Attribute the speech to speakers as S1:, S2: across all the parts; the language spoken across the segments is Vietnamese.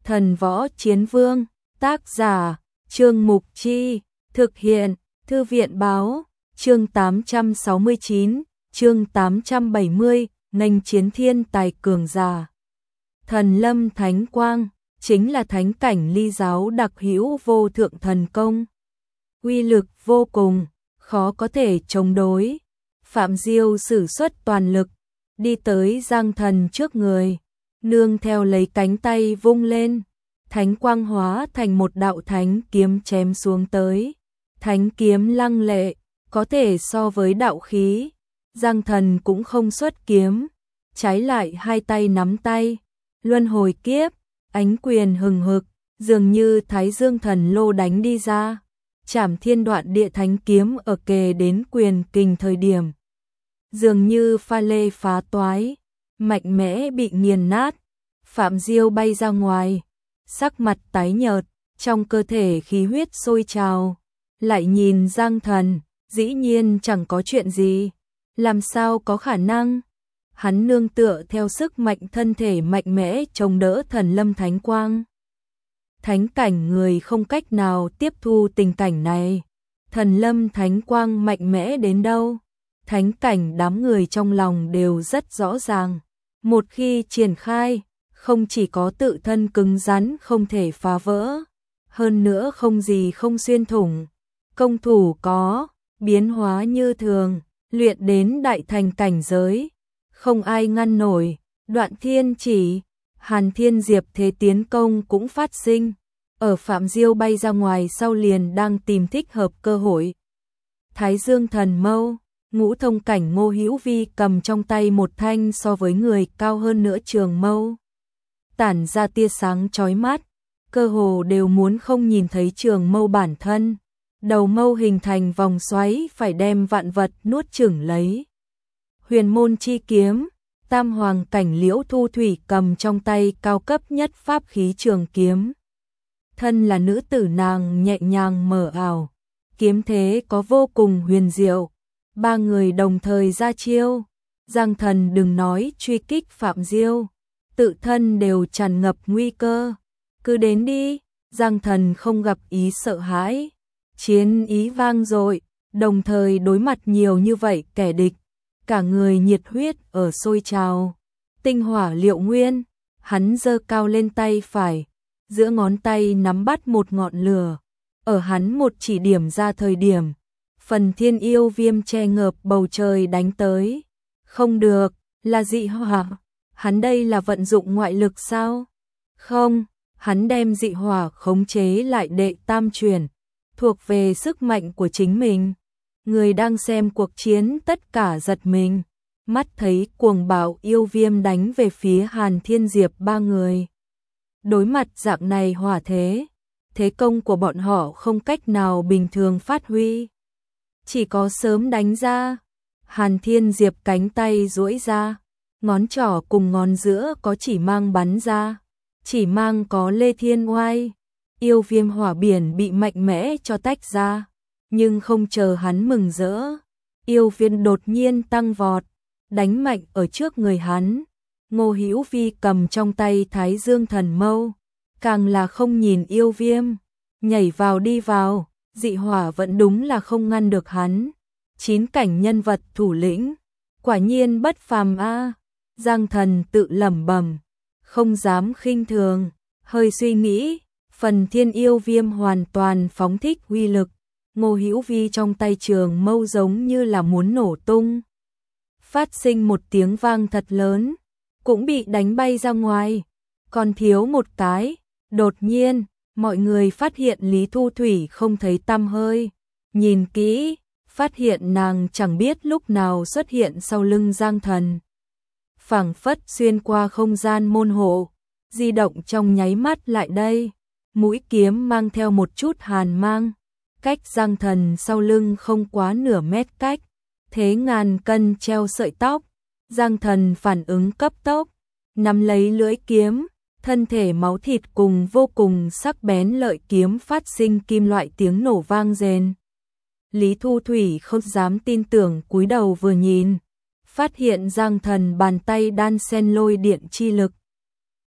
S1: Thần võ chiến vương, tác giả, Trương Mục Chi, thực hiện, Thư viện báo, chương 869, chương 870, nghênh chiến thiên tài cường giả. Thần lâm thánh quang, chính là thánh cảnh ly giáo đặc hữu vô thượng thần công. Uy lực vô cùng, khó có thể chống đối. Phạm Diêu sử xuất toàn lực, đi tới Giang Thần trước người, nương theo lấy cánh tay vung lên, thánh quang hóa thành một đạo thánh kiếm chém xuống tới. Thánh kiếm lăng lệ, có thể so với đạo khí. Giang Thần cũng không xuất kiếm, trái lại hai tay nắm tay, luân hồi kiếp, ánh quyền hừng hực, dường như Thái Dương thần lô đánh đi ra. Trảm thiên đoạn địa thánh kiếm ở kề đến quyền kình thời điểm, dường như pha lê phá toái, mạnh mẽ bị nghiền nát. Phạm Diêu bay ra ngoài, sắc mặt tái nhợt, trong cơ thể khí huyết sôi trào, lại nhìn Giang Thần, dĩ nhiên chẳng có chuyện gì, làm sao có khả năng? Hắn nương tựa theo sức mạnh thân thể mạnh mẽ chống đỡ thần lâm thánh quang. Thánh cảnh người không cách nào tiếp thu tình cảnh này. Thần lâm thánh quang mạnh mẽ đến đâu, thánh cảnh đám người trong lòng đều rất rõ ràng. Một khi triển khai, không chỉ có tự thân cứng rắn không thể phá vỡ, hơn nữa không gì không xuyên thủng. Công thủ có, biến hóa như thường, luyện đến đại thành cảnh giới, không ai ngăn nổi. Đoạn thiên chỉ, Hàn Thiên Diệp thế tiến công cũng phát sinh. Ở Phạm Diêu bay ra ngoài sau liền đang tìm thích hợp cơ hội. Thái Dương thần mâu, ngũ thông cảnh Ngô Hữu Vi cầm trong tay một thanh so với người cao hơn nữa trường mâu, tản ra tia sáng chói mắt, cơ hồ đều muốn không nhìn thấy trường mâu bản thân. Đầu mâu hình thành vòng xoáy phải đem vạn vật nuốt chửng lấy. Huyền môn chi kiếm, tam hoàng cảnh Liễu Thu Thủy cầm trong tay cao cấp nhất pháp khí trường kiếm. Thân là nữ tử nàng nhẹ nhàng mờ ảo, kiếm thế có vô cùng huyền diệu. Ba người đồng thời ra chiêu, Giang Thần đừng nói truy kích Phạm Diêu, tự thân đều tràn ngập nguy cơ. Cứ đến đi, Giang Thần không gặp ý sợ hãi, chiến ý vang dội, đồng thời đối mặt nhiều như vậy kẻ địch, cả người nhiệt huyết ở sôi trào. Tinh hỏa liệu nguyên, hắn giơ cao lên tay phải, giữa ngón tay nắm bắt một ngọn lửa, ở hắn một chỉ điểm ra thời điểm, phần thiên yêu viêm che ngợp bầu trời đánh tới. Không được, là dị hỏa, hắn đây là vận dụng ngoại lực sao? Không, hắn đem dị hỏa khống chế lại đệ tam truyền, thuộc về sức mạnh của chính mình. Người đang xem cuộc chiến tất cả giật mình, mắt thấy cuồng bạo yêu viêm đánh về phía Hàn Thiên Diệp ba người. Đối mặt dạng này hỏa thế, thế công của bọn họ không cách nào bình thường phát huy, chỉ có sớm đánh ra. Hàn Thiên Diệp cánh tay duỗi ra, ngón trỏ cùng ngón giữa có chỉ mang bắn ra, chỉ mang có lê thiên oai. Yêu viêm hỏa biển bị mạnh mẽ cho tách ra, nhưng không chờ hắn mừng rỡ, yêu viêm đột nhiên tăng vọt, đánh mạnh ở trước người hắn. Ngô Hữu Vi cầm trong tay Thái Dương thần mâu, càng là không nhìn yêu viêm, nhảy vào đi vào, dị hỏa vẫn đúng là không ngăn được hắn. 9 cảnh nhân vật thủ lĩnh, quả nhiên bất phàm a. Giang Thần tự lẩm bẩm, không dám khinh thường, hơi suy nghĩ, phần thiên yêu viêm hoàn toàn phóng thích uy lực. Ngô Hữu Vi trong tay trường mâu giống như là muốn nổ tung, phát sinh một tiếng vang thật lớn, cũng bị đánh bay ra ngoài, còn thiếu một cái. Đột nhiên, mọi người phát hiện Lý Thu Thủy không thấy tăm hơi, nhìn kỹ, phát hiện nàng chẳng biết lúc nào xuất hiện sau lưng Giang Thần, phảng phất xuyên qua không gian môn hộ, di động trong nháy mắt lại đây, mũi kiếm mang theo một chút hàn mang, cách Giang Thần sau lưng không quá nửa mét cách, thế ngàn cân treo sợi tóc. Giang Thần phản ứng cấp tốc, nắm lấy lưỡi kiếm, thân thể máu thịt cùng vô cùng sắc bén lợi kiếm phát sinh kim loại tiếng nổ vang rền. Lý Thu Thủy không dám tin tưởng cúi đầu vừa nhìn, phát hiện Giang Thần bàn tay đan xen lôi điện chi lực.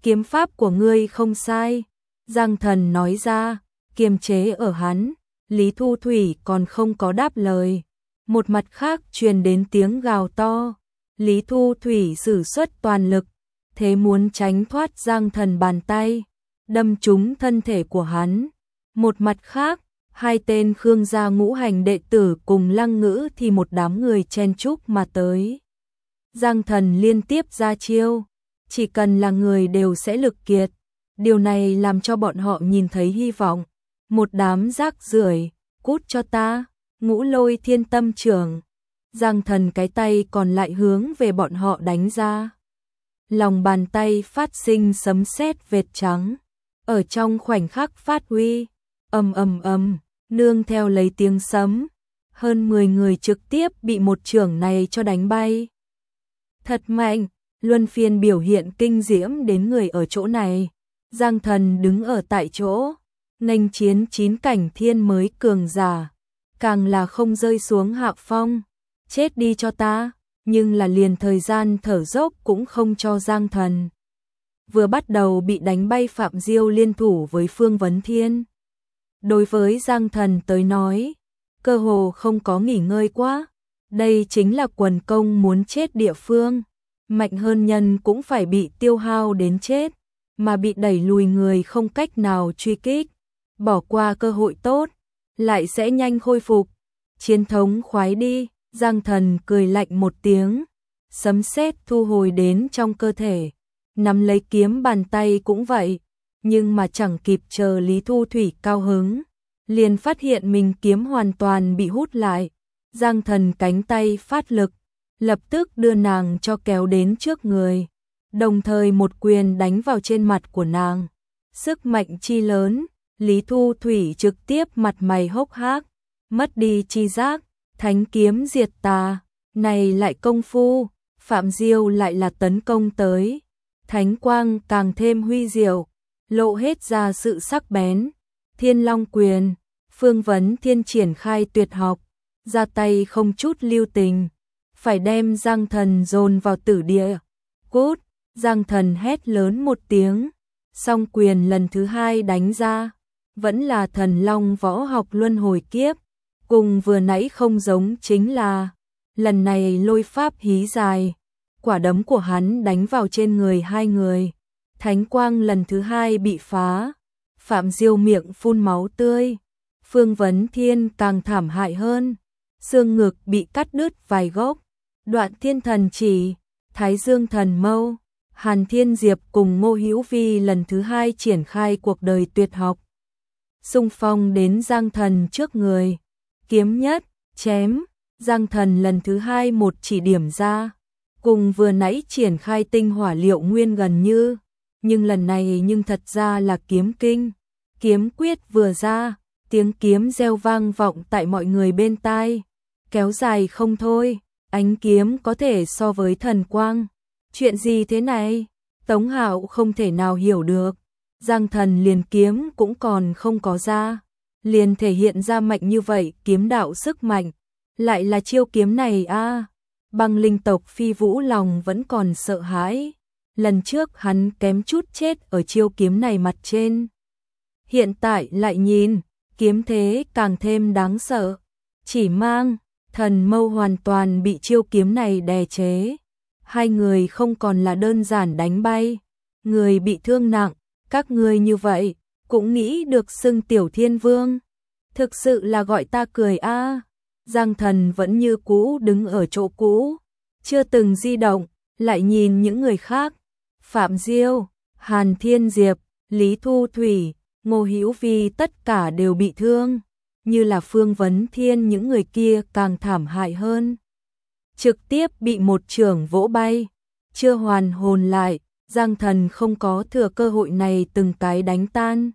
S1: kiếm pháp của ngươi không sai. Giang Thần nói ra, kiềm chế ở hắn. Lý Thu Thủy còn không có đáp lời. Một mặt khác truyền đến tiếng gào to. Lý Thu Thủy sử xuất toàn lực, thế muốn tránh thoát Giang Thần bàn tay, đâm trúng thân thể của hắn. Một mặt khác, hai tên Khương gia ngũ hành đệ tử cùng Lăng Ngữ thì một đám người chen chúc mà tới. Giang Thần liên tiếp ra chiêu, chỉ cần là người đều sẽ lực kiệt. Điều này làm cho bọn họ nhìn thấy hy vọng. Một đám rác rưởi, cút cho ta, Ngũ Lôi Thiên Tâm Trưởng. Giang Thần cái tay còn lại hướng về bọn họ đánh ra. Lòng bàn tay phát sinh sấm sét vệt trắng, ở trong khoảnh khắc phát huy, ầm ầm ầm, nương theo lấy tiếng sấm, hơn 10 người trực tiếp bị một chưởng này cho đánh bay. Thật mạnh, luân phiên biểu hiện kinh diễm đến người ở chỗ này. Giang Thần đứng ở tại chỗ, nghênh chiến 9 cảnh thiên mới cường giả, càng là không rơi xuống hạ phong. Chết đi cho ta, nhưng là liền thời gian thở dốc cũng không cho Giang Thần. Vừa bắt đầu bị đánh bay Phạm Diêu liên thủ với Phương Vấn Thiên. Đối với Giang Thần tới nói, cơ hồ không có nghỉ ngơi quá. Đây chính là quần công muốn chết địa phương. Mạnh hơn nhân cũng phải bị tiêu hao đến chết, mà bị đẩy lùi người không cách nào truy kích. Bỏ qua cơ hội tốt, lại sẽ nhanh khôi phục. Chiến thống khoái đi. Giang Thần cười lạnh một tiếng, sấm sét thu hồi đến trong cơ thể, nắm lấy kiếm bàn tay cũng vậy, nhưng mà chẳng kịp chờ Lý Thu Thủy cao hứng, liền phát hiện mình kiếm hoàn toàn bị hút lại. Giang Thần cánh tay phát lực, lập tức đưa nàng cho kéo đến trước người, đồng thời một quyền đánh vào trên mặt của nàng. Sức mạnh chi lớn, Lý Thu Thủy trực tiếp mặt mày hốc hác, mất đi chi giác. Thánh kiếm diệt tà, này lại công phu, Phạm Diêu lại là tấn công tới. Thánh quang càng thêm huy diệu, lộ hết ra sự sắc bén. Thiên Long quyền, Phương Vấn Thiên triển khai tuyệt học, ra tay không chút lưu tình, phải đem Giang Thần dồn vào tử địa. Cút, Giang Thần hét lớn một tiếng, song quyền lần thứ hai đánh ra, vẫn là Thần Long võ học luân hồi kiếp. Cùng vừa nãy không giống chính là, lần này lôi pháp hí dài, quả đấm của hắn đánh vào trên người hai người. Thánh quang lần thứ hai bị phá, Phạm Diêu miệng phun máu tươi, Phương Vấn Thiên càng thảm hại hơn, xương ngực bị cắt đứt vài gốc. Đoạn Thiên Thần Chỉ, Thái Dương Thần Mâu, Hàn Thiên Diệp cùng Ngô Hữu Vi lần thứ hai triển khai cuộc đời tuyệt học. Xung phong đến Giang Thần trước người. Kiếm nhất, chém, Giang Thần lần thứ hai một chỉ điểm ra, cùng vừa nãy triển khai tinh hỏa liệu nguyên gần như, nhưng lần này nhưng thật ra là kiếm kinh. Kiếm quyết vừa ra, tiếng kiếm reo vang vọng tại mọi người bên tai, kéo dài không thôi, ánh kiếm có thể so với thần quang. Chuyện gì thế này? Tống Hạo không thể nào hiểu được, Giang Thần liền kiếm cũng còn không có ra, liền thể hiện ra mạnh như vậy, kiếm đạo sức mạnh, lại là chiêu kiếm này a. Băng linh tộc Phi Vũ lòng vẫn còn sợ hãi, lần trước hắn kém chút chết ở chiêu kiếm này mặt trên. Hiện tại lại nhìn, kiếm thế càng thêm đáng sợ, chỉ mang, thần mâu hoàn toàn bị chiêu kiếm này đè chế. Hai người không còn là đơn giản đánh bay, người bị thương nặng, các ngươi như vậy cũng nghĩ được xưng Tiểu Thiên Vương, thực sự là gọi ta cười a. Giang Thần vẫn như cũ đứng ở chỗ cũ, chưa từng di động, lại nhìn những người khác, Phạm Diêu, Hàn Thiên Diệp, Lý Thu Thủy, Ngô Hữu Vi tất cả đều bị thương, như là Phương Vấn Thiên những người kia càng thảm hại hơn. Trực tiếp bị một chưởng vỗ bay, chưa hoàn hồn lại, Giang Thần không có thừa cơ hội này từng cái đánh tan.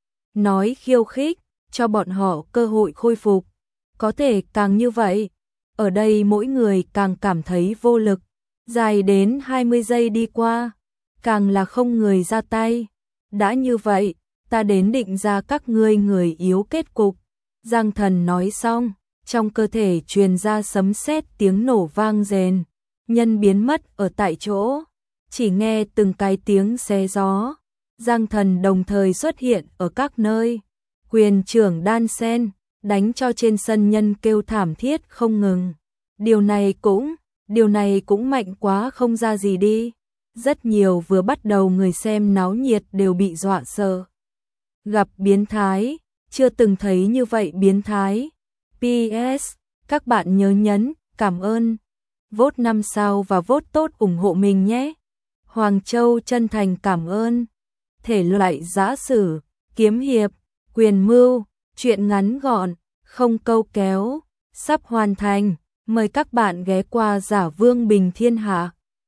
S1: Nói khiêu khích, cho bọn họ cơ hội khôi phục, có thể càng như vậy. Ở đây mỗi người càng cảm thấy vô lực, dài đến 20 giây đi qua, càng là không người ra tay. Đã như vậy, ta đến định ra các ngươi người yếu kết cục. Giang Thần nói xong, trong cơ thể truyền ra sấm sét tiếng nổ vang rền, nhân biến mất ở tại chỗ. chỉ nghe từng cái tiếng xé gió. Giang Thần đồng thời xuất hiện ở các nơi. Quyền trưởng đan sen, đánh cho trên sân nhân kêu thảm thiết không ngừng. Điều này cũng mạnh quá không ra gì đi. Rất nhiều vừa bắt đầu người xem náo nhiệt đều bị dọa sợ. Gặp biến thái, chưa từng thấy như vậy biến thái. PS, các bạn nhớ nhấn, cảm ơn. Vote 5 sao và vote tốt ủng hộ mình nhé. Hoàng Châu chân thành cảm ơn. Thể loại giã sử, kiếm hiệp, quyền mưu, truyện ngắn gọn, không câu kéo, sắp hoàn thành. Mời các bạn ghé qua Giả Vương Bình Thiên Hạ.